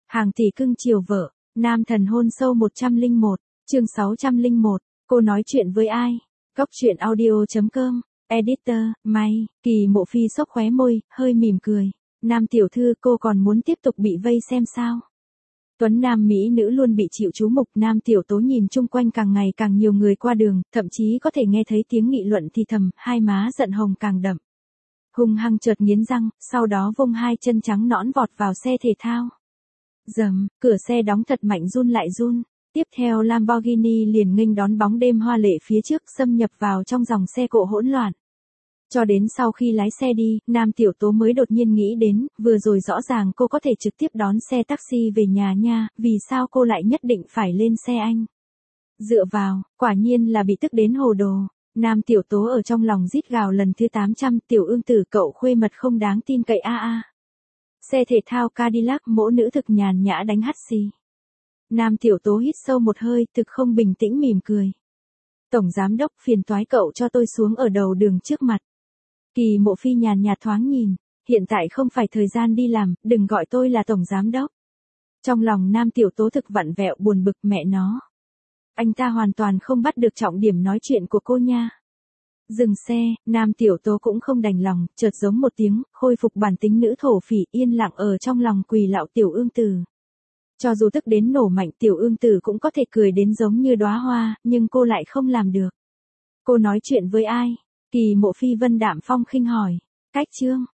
Hàng tỷ cưng chiều vợ, nam thần hôn sâu 101, chương 601, cô nói chuyện với ai? Góc truyện audio.com, editor, May, Kỳ Mộ Phi xốc khóe môi, hơi mỉm cười. Nam tiểu thư, cô còn muốn tiếp tục bị vây xem sao? Tuấn nam mỹ nữ luôn bị chịu chú mục. Nam tiểu tố nhìn chung quanh càng ngày càng nhiều người qua đường, thậm chí có thể nghe thấy tiếng nghị luận thì thầm, hai má giận hồng càng đậm. Hung hăng chợt nghiến răng, sau đó vung hai chân trắng nõn vọt vào xe thể thao. Rầm, cửa xe đóng thật mạnh, run lại run. Tiếp theo Lamborghini liền nghênh đón bóng đêm hoa lệ phía trước, xâm nhập vào trong dòng xe cộ hỗn loạn. Cho đến sau khi lái xe đi, Nam tiểu tố mới đột nhiên nghĩ đến, vừa rồi rõ ràng cô có thể trực tiếp đón xe taxi về nhà nha, vì sao cô lại nhất định phải lên xe anh? Dựa vào, quả nhiên là bị tức đến hồ đồ. Nam tiểu tố ở trong lòng rít gào lần thứ 800, tiểu ương tử cậu khuê mật không đáng tin cậy a a. Xe thể thao Cadillac, mỗ nữ thực nhàn nhã đánh hắt xì. Nam tiểu tố hít sâu một hơi, thực không bình tĩnh mỉm cười. Tổng giám đốc, phiền toái cậu cho tôi xuống ở đầu đường trước mặt. Kỳ Mộ Phi nhàn nhạt thoáng nhìn, hiện tại không phải thời gian đi làm, đừng gọi tôi là tổng giám đốc. Trong lòng Nam tiểu tố thực vặn vẹo buồn bực, mẹ nó. Anh ta hoàn toàn không bắt được trọng điểm nói chuyện của cô nha. Dừng xe, Nam tiểu tố cũng không đành lòng, chợt giống một tiếng, khôi phục bản tính nữ thổ phỉ, yên lặng ở trong lòng quỳ lạo tiểu ương tử. Cho dù tức đến nổ mạnh, tiểu ương tử cũng có thể cười đến giống như đóa hoa, nhưng cô lại không làm được. Cô nói chuyện với ai? Kỳ Mộ Phi vân đạm phong khinh hỏi. Cách chương,